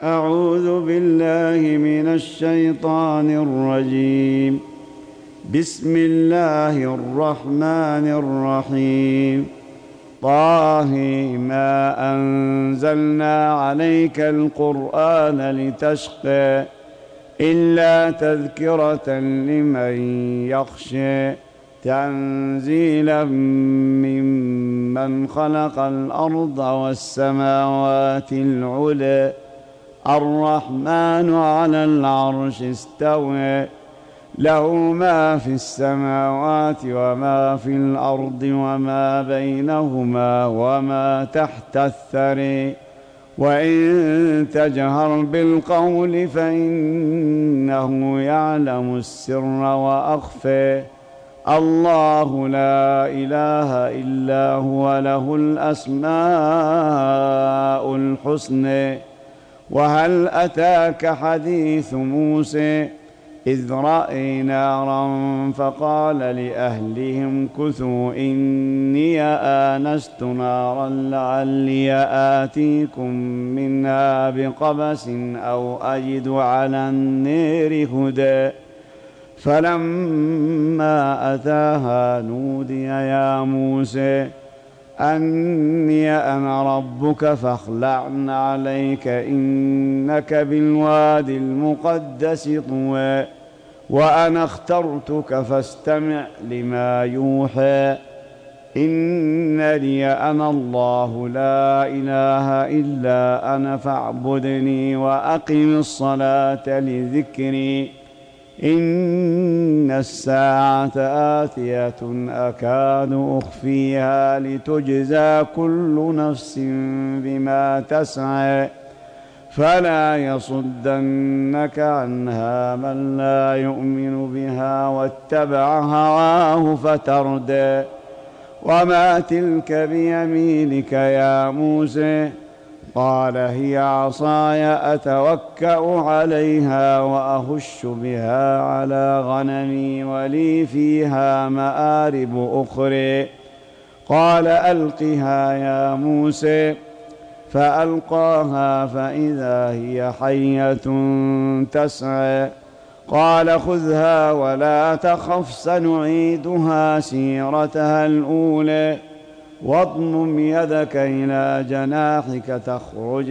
أعوذ بالله من الشيطان الرجيم. بسم الله الرحمن الرحيم. طه ما أنزلنا عليك القرآن لتشقى إلا تذكرة لمن يخشى تنزيلا ممن خلق الأرض والسماوات العلى الرحمن على العرش استوى له ما في السماوات وما في الأرض وما بينهما وما تحت الثرى وإن تجهر بالقول فإنه يعلم السر وأخفى الله لا إله إلا هو له الأسماء الحسنى. وهل أتاك حديث موسى إذ رأى نارا فقال لأهلهم كثوا إني آنست نارا لعلي آتيكم منها بقبس أو أجد على النار هدى فلما أتاها نودي يا موسى أني أنا ربك فاخلع عليك إنك بالواد المقدس طوى وأنا اخترتك فاستمع لما يوحى إنني أنا الله لا إله إلا أنا فاعبدني وأقم الصلاة لذكري إن الساعة آتية أكاد أخفيها لتجزى كل نفس بما تسعى فلا يصدنك عنها من لا يؤمن بها واتبع هواه فتردى وما تلك بيمينك يا موسى قال هي عصاي أتوكأ عليها وأهش بها على غنمي ولي فيها مآرب أخرى قال ألقها يا موسى فألقاها فإذا هي حية تسعى قال خذها ولا تخف سنعيدها سيرتها الأولى واضمم يدك إلى جناحك تخرج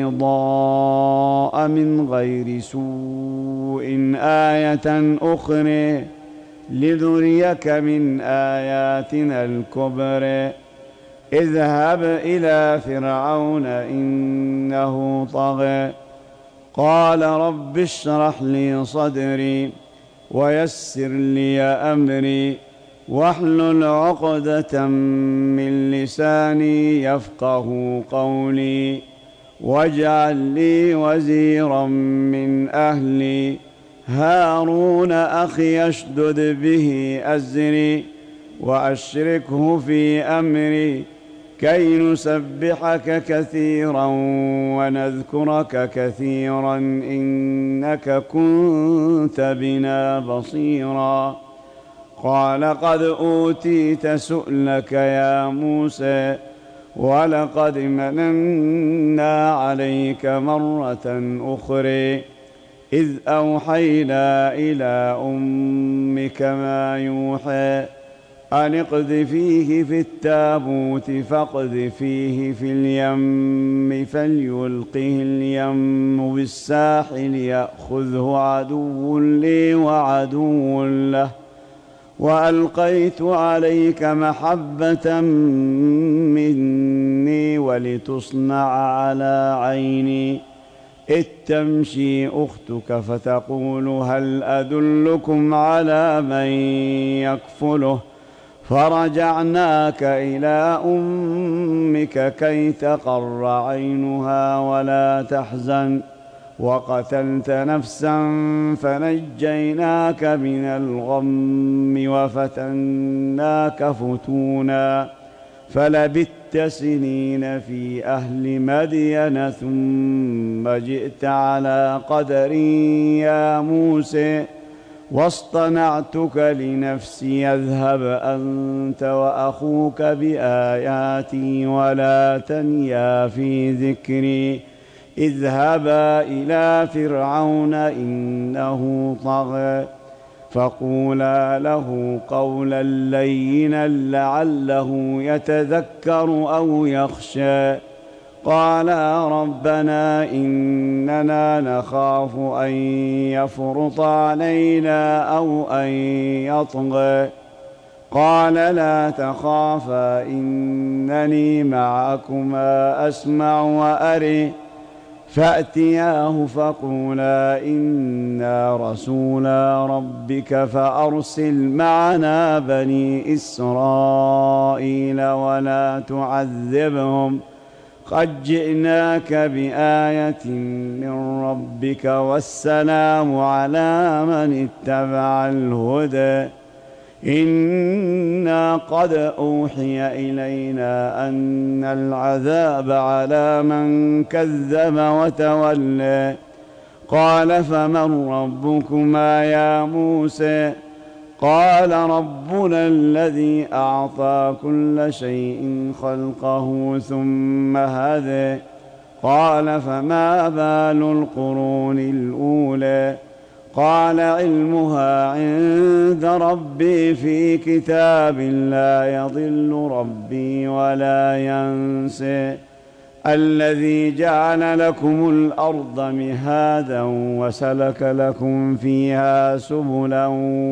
بيضاء من غير سوء آية أخرى لنريك من آياتنا الكبرى اذهب إلى فرعون إنه طغى قال رب اشرح لي صدري ويسر لي أمري واحلل عقدة من لساني يفقه قولي واجعل لي وزيرا من أهلي هارون أخي اشدد به أزري وأشركه في أمري كي نسبحك كثيرا ونذكرك كثيرا إنك كنت بنا بصيرا قال قد أوتيت سؤلك يا موسى ولقد مننا عليك مرة أخرى إذ أوحينا إلى أمك ما يوحى أن اقذفيه في التابوت فاقذفيه في اليم فليلقه اليم بالساحل يأخذه عدو لي وعدو له وألقيت عليك محبة مني ولتصنع على عيني إذ تمشي أختك فتقول هل أدلكم على من يكفله فرجعناك إلى أمك كي تقر عينها ولا تحزن وقتلت نفسا فنجيناك من الغم وفتناك فتونا فلبثت سنين في أهل مدين ثم جئت على قدر يا موسى واصطنعتك لنفسي اذهب أنت وأخوك بآياتي ولا تنيا في ذكري اذهبا إلى فرعون إنه طغى فقولا له قولا لينا لعله يتذكر أو يخشى قالا ربنا إننا نخاف أن يفرط علينا أو أن يطغى قال لا تخافا إنني معكما أسمع وأري فأتياه فقولا إنا رسولا ربك فأرسل معنا بني إسرائيل ولا تعذبهم قد جئناك بآية من ربك والسلام على من اتبع الهدى إنا قد أوحي إلينا أن العذاب على من كذب وتولى قال فمن ربكما يا موسى قال ربنا الذي أعطى كل شيء خلقه ثم هدى قال فما بال القرون الأولى قال علمها عند ربي في كتاب لا يضل ربي ولا ينسى الذي جعل لكم الأرض مهادا وسلك لكم فيها سبلا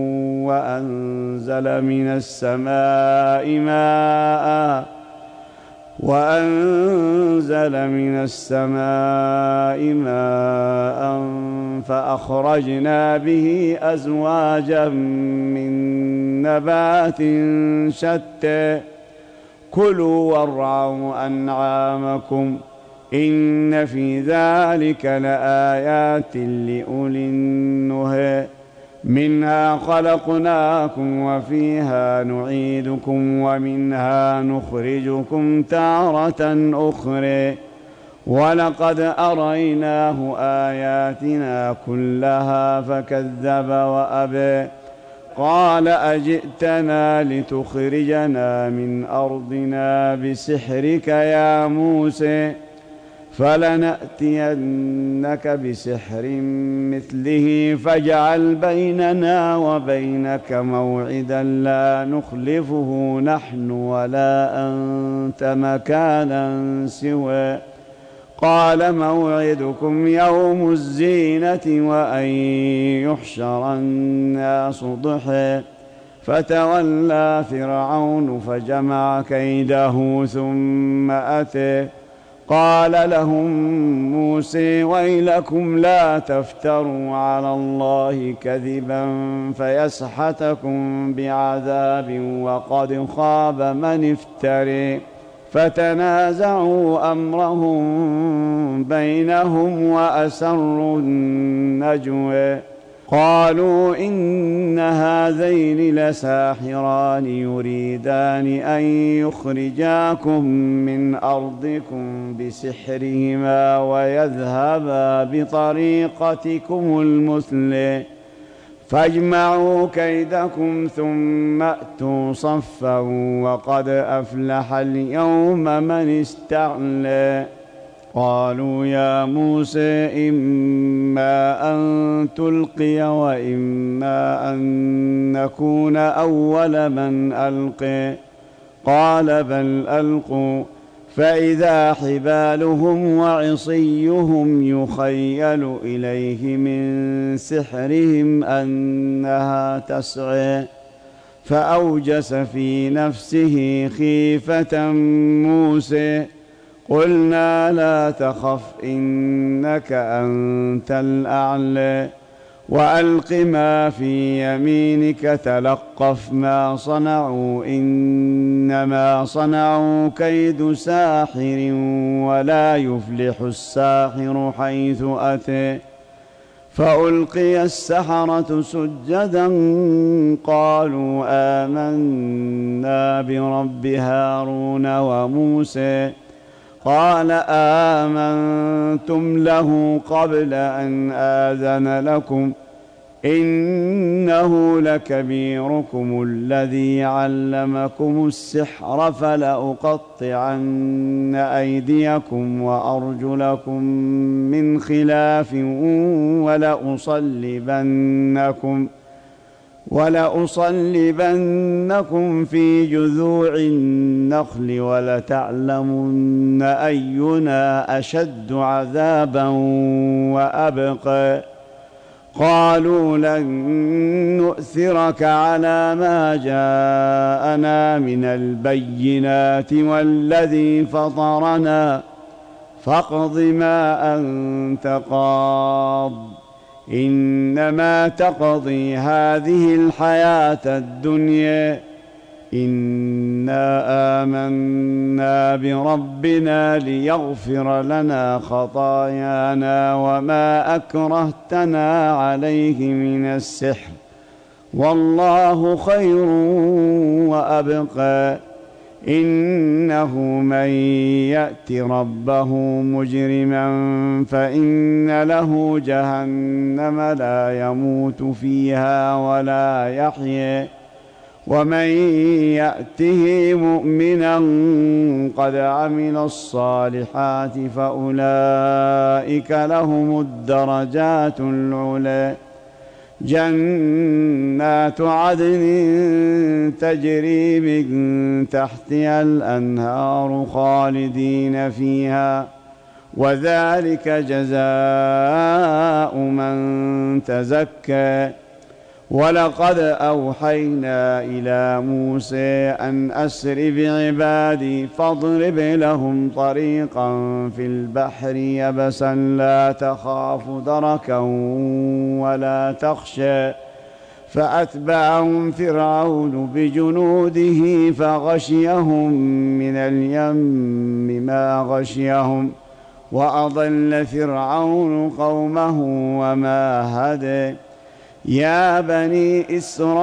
وأنزل من السماء ماء فأخرجنا به أزواجا من نبات شتى كلوا وارعوا أنعامكم إن في ذلك لآيات لأولي النهى منها خلقناكم وفيها نعيدكم ومنها نخرجكم تارة أخرى ولقد أريناه آياتنا كلها فكذب وأبى قال أجئتنا لتخرجنا من أرضنا بسحرك يا موسى فلنأتينك بسحر مثله فاجعل بيننا وبينك موعدا لا نخلفه نحن ولا أنت مكانا سوى قال موعدكم يوم الزينة وأن يحشر الناس ضحى فتولى فرعون فجمع كيده ثم أتى قال لهم موسى ويلكم لا تفتروا على الله كذبا فيسحتكم بعذاب وقد خاب من افتري فتنازعوا أمرهم بينهم وأسروا النجوى قالوا إن هذين لساحران يريدان أن يخرجاكم من أرضكم بسحرهما ويذهبا بطريقتكم المثلى فاجمعوا كيدكم ثم أتوا صفا وقد أفلح اليوم من استعلى قالوا يا موسى إما أن تلقي وإما أن نكون أول من ألقي قال بل ألقوا فإذا حبالهم وعصيهم يخيل إليه من سحرهم أنها تسعى فأوجس في نفسه خيفة موسى قلنا لا تخف إنك أنت الأعلى وألق ما في يمينك تلقف ما صنعوا إنما صنعوا كيد ساحر ولا يفلح الساحر حيث أتى فألقي السحرة سجدا قالوا آمنا برب هارون وموسى قال آمنتم له قبل أن آذن لكم إنه لكبيركم الذي علمكم السحر فلأقطعن أيديكم وأرجلكم من خلاف ولأصلبنكم في جذوع النخل ولتعلمن أينا أشد عذابا وأبقى قالوا لن نؤثرك على ما جاءنا من البينات والذي فطرنا فاقض ما أنت قاض إنما تقضي هذه الحياة الدنيا إنا آمنا بربنا ليغفر لنا خطايانا وما أكرهتنا عليه من السحر والله خير وأبقى إنه من يأت ربه مجرما فإن له جهنم لا يموت فيها ولا يحيى ومن يأته مؤمنا قد عمل الصالحات فأولئك لهم الدرجات العلى جنات عدن تجري من تحتها الأنهار خالدين فيها وذلك جزاء من تزكى ولقد أوحينا إلى موسى أن أسر بعبادي فاضرب لهم طريقا في البحر يبسا لا تخاف دركا ولا تخشى فأتبعهم فرعون بجنوده فغشيهم من اليم ما غشيهم وأضل فرعون قومه وما هدى يا بني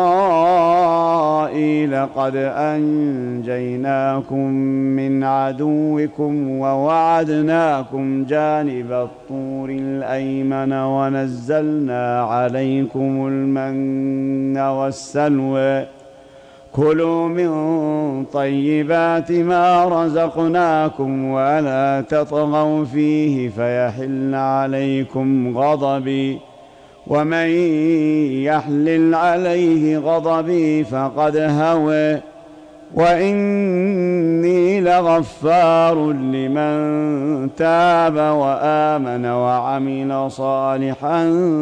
إسرائيل قد أنجيناكم من عدوكم ووعدناكم جانب الطور الأيمن ونزلنا عليكم المن والسلوى كلوا من طيبات ما رزقناكم ولا تطغوا فيه فيحل عليكم غضبي ومن يحلل عليه غضبي فقد هوى وإني لغفار لمن تاب وآمن وعمل صالحا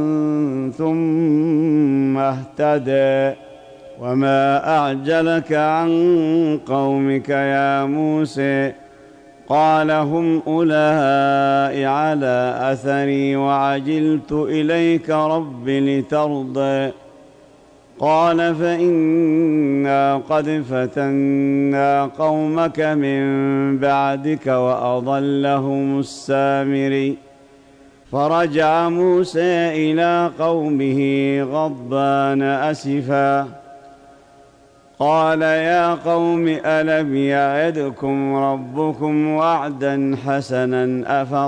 ثم اهتدى وما أعجلك عن قومك يا موسى قال هم أولئك على أثري وعجلت إليك رب لترضى قال فإنا قد فتنا قومك من بعدك وأضلهم السامري فرجع موسى إلى قومه غضبان أسفا قال يا قوم ألم يعدكم ربكم وعدا حسنا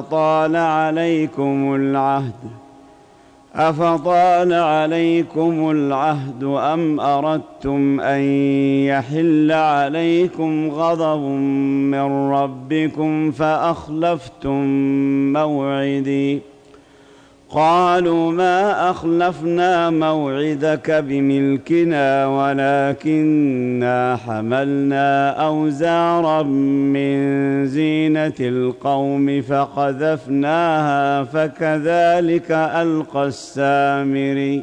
أفطال عليكم العهد أم أردتم أن يحل عليكم غضب من ربكم فأخلفتم موعدي قالوا ما أخلفنا موعدك بملكنا ولكننا حملنا أوزارا من زينة القوم فقذفناها فكذلك ألقى السامري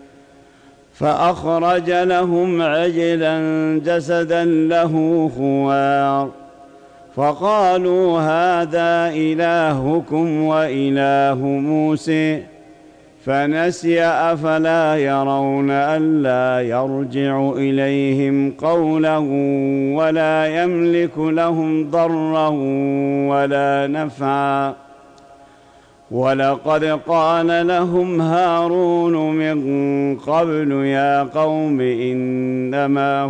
فأخرج لهم عجلا جسدا له خوار فقالوا هذا إلهكم وإله موسى فنسي أفلا يرون ألا يرجع إليهم قولا ولا يملك لهم ضرا ولا نفعا ولقد قال لهم هارون من قبل يا قوم إنما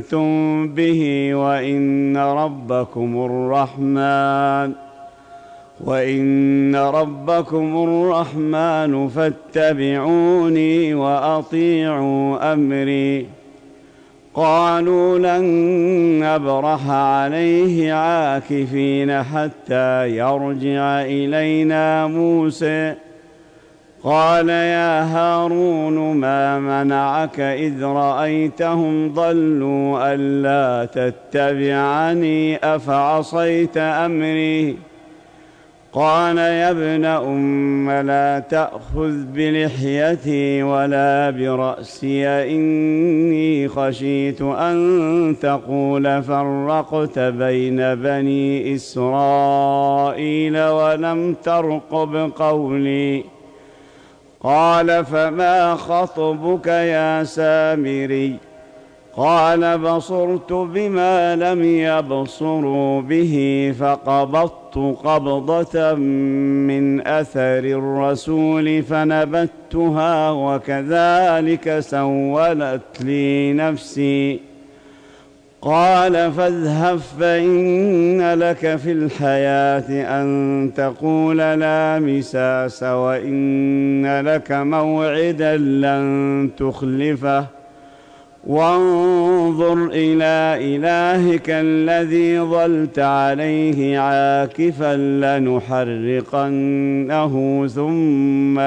فتنتم به وإن ربكم الرحمن وإن ربكم الرحمن فاتبعوني وأطيعوا أمري. قالوا لن نبرح عليه عاكفين حتى يرجع إلينا موسى. قال يا هارون ما منعك إذ رأيتهم ضلوا ألا تتبعني أفعصيت أمري. قال يا ابن أم لا تأخذ بلحيتي ولا برأسي إني خشيت أن تقول فرقت بين بني إسرائيل ولم ترقب قولي. قال فما خطبك يا سامري؟ قال بصرت بما لم يبصروا به فقبضت قبضة من أثر الرسول فنبتها وكذلك سولت لي نفسي. قال فاذهب فإن لك في الحياة أن تقول لا مساس وإن لك موعدا لن تخلفه وانظر إلى إلهك الذي ظلت عليه عاكفا لنحرقنه ثم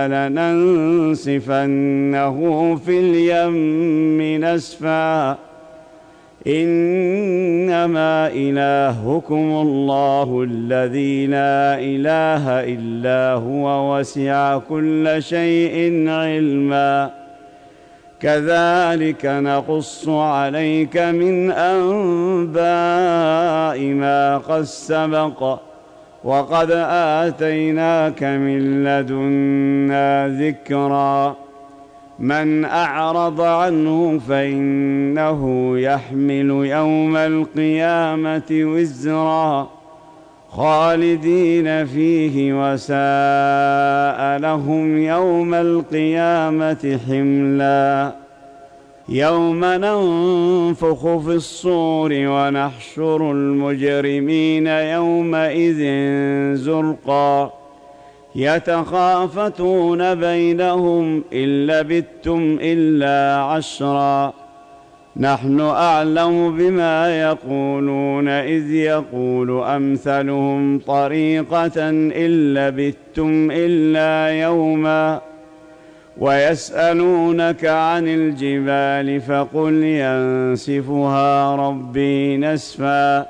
لننسفنه في اليم نسفا. إنما إلهكم الله الذي لا إله إلا هو وسع كل شيء علما. كذلك نقص عليك من أنباء ما قد سبق وقد آتيناك من لدنا ذكرا. من أعرض عنه فإنه يحمل يوم القيامة وزرا خالدين فيه وساء لهم يوم القيامة حملا. يوم ننفخ في الصور ونحشر المجرمين يومئذ زرقا يتخافتون بينهم إن لبثتم إلا عشرا. نحن أعلم بما يقولون إذ يقول أمثلهم طريقة إن لبثتم إلا يوما. ويسألونك عن الجبال فقل ينسفها ربي نسفا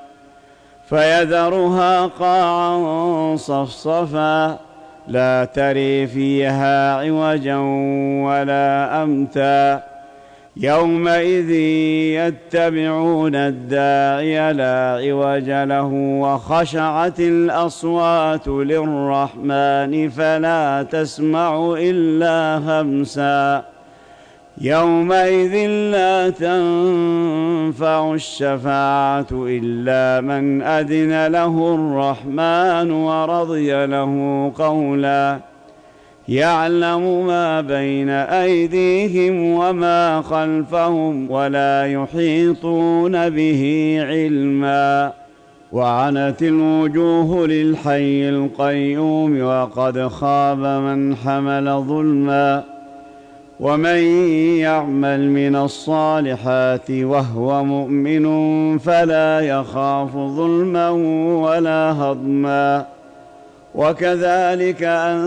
فيذرها قاعا صفصفا لا تري فيها عوجا ولا أمتا. يومئذ يتبعون الداعي لا عوج له وخشعت الأصوات للرحمن فلا تسمع إلا همسا. يومئذ لا تنفع الشفاعة إلا من أذن له الرحمن ورضي له قولا. يعلم ما بين أيديهم وما خلفهم ولا يحيطون به علما. وعنت الوجوه للحي القيوم وقد خاب من حمل ظلما. ومن يعمل من الصالحات وهو مؤمن فلا يخاف ظلما ولا هضما. وكذلك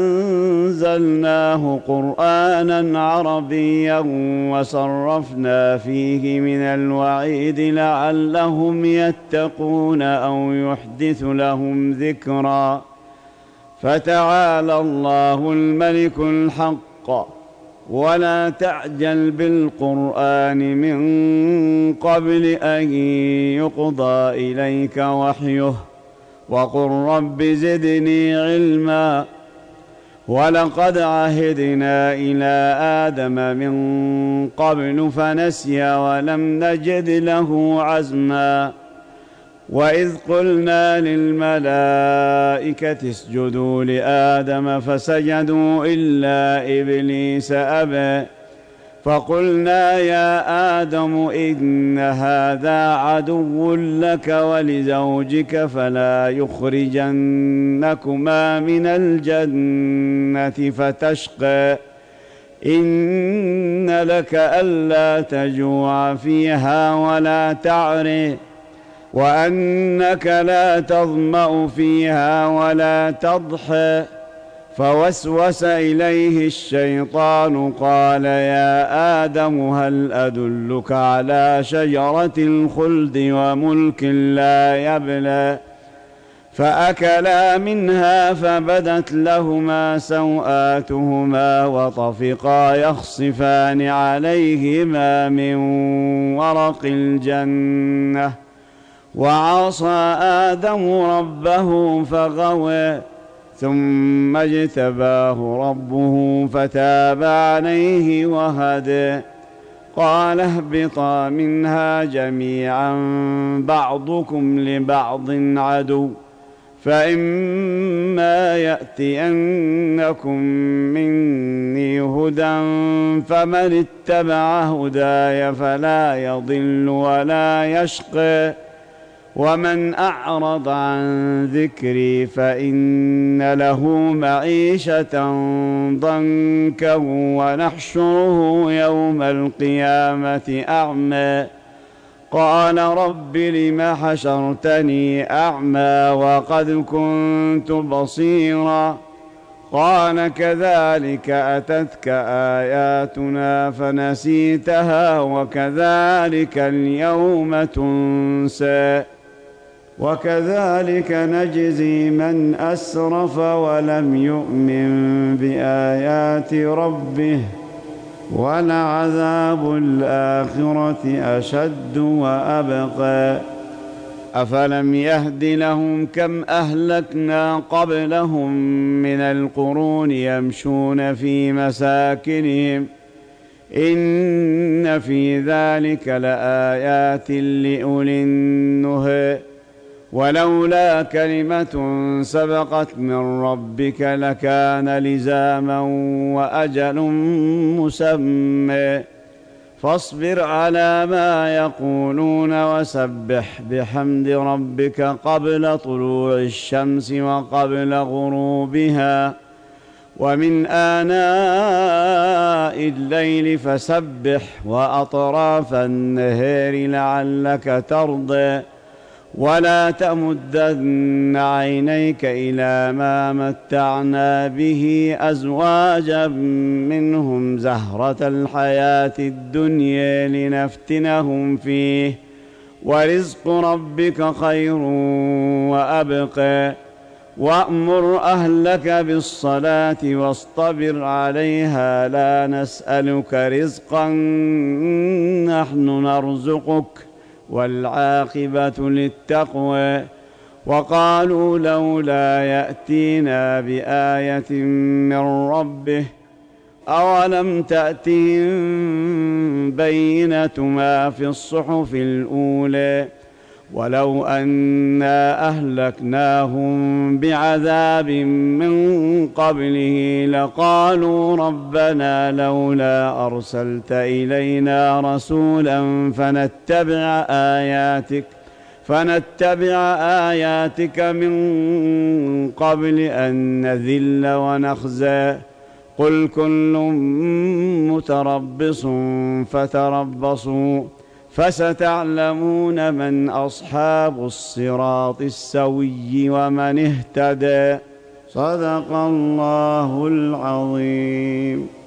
أنزلناه قرآنا عربيا وصرفنا فيه من الوعيد لعلهم يتقون أو يحدث لهم ذكرا. فتعالى الله الملك الحق ولا تعجل بالقرآن من قبل أن يقضى إليك وحيه وقل رب زدني علما. ولقد عهدنا إلى آدم من قبل فنسي ولم نجد له عزما. وإذ قلنا للملائكة اسجدوا لآدم فسجدوا إلا إبليس أبى فقلنا يا آدم إن هذا عدو لك ولزوجك فلا يخرجنكما من الجنة فتشقى إن لك ألا تجوع فيها ولا تعري وأنك لا تظمأ فيها ولا تضحى فوسوس إليه الشيطان قال يا آدم هل أدلك على شجرة الخلد وملك لا يبلى فأكلا منها فبدت لهما سوآتهما وطفقا يخصفان عليهما من ورق الجنة وعصى آدم ربه فغوى ثم اجتباه ربه فتاب عليه وهدى قال اهبطا منها جميعا بعضكم لبعض عدو فإما يأتينكم مني هدى فمن اتبع هداي فلا يضل ولا يشقى ومن أعرض عن ذكري فإن له معيشة ضنكا ونحشره يوم القيامة أعمى قال رب لم حشرتني أعمى وقد كنت بصيرا قال كذلك أتتك آياتنا فنسيتها وكذلك اليوم تنسى وكذلك نجزي من أسرف ولم يؤمن بآيات ربه ولعذاب الآخرة أشد وأبقى أفلم يهد لهم كم أهلكنا قبلهم من القرون يمشون في مساكنهم إن في ذلك لآيات لأولي النهى ولولا كلمة سبقت من ربك لكان لزاما وأجل مسمى فاصبر على ما يقولون وسبح بحمد ربك قبل طلوع الشمس وقبل غروبها ومن آناء الليل فسبح وأطراف النهار لعلك ترضى ولا تمدن عينيك إلى ما متعنا به أزواجا منهم زهرة الحياة الدنيا لنفتنهم فيه ورزق ربك خير وأبقى وأمر أهلك بالصلاة واصطبر عليها لا نسألك رزقا نحن نرزقك والعاقبة للتقوى وقالوا لولا يأتينا بآية من ربه أولم تأتهم بينة ما في الصحف الأولى ولو أنا أهلكناهم بعذاب من قبله لقالوا ربنا لولا أرسلت إلينا رسولا فنتبع آياتك من قبل أن نذل ونخزى قل كل متربص فتربصوا فستعلمون من أصحاب الصراط السوي ومن اهتدى صدق الله العظيم.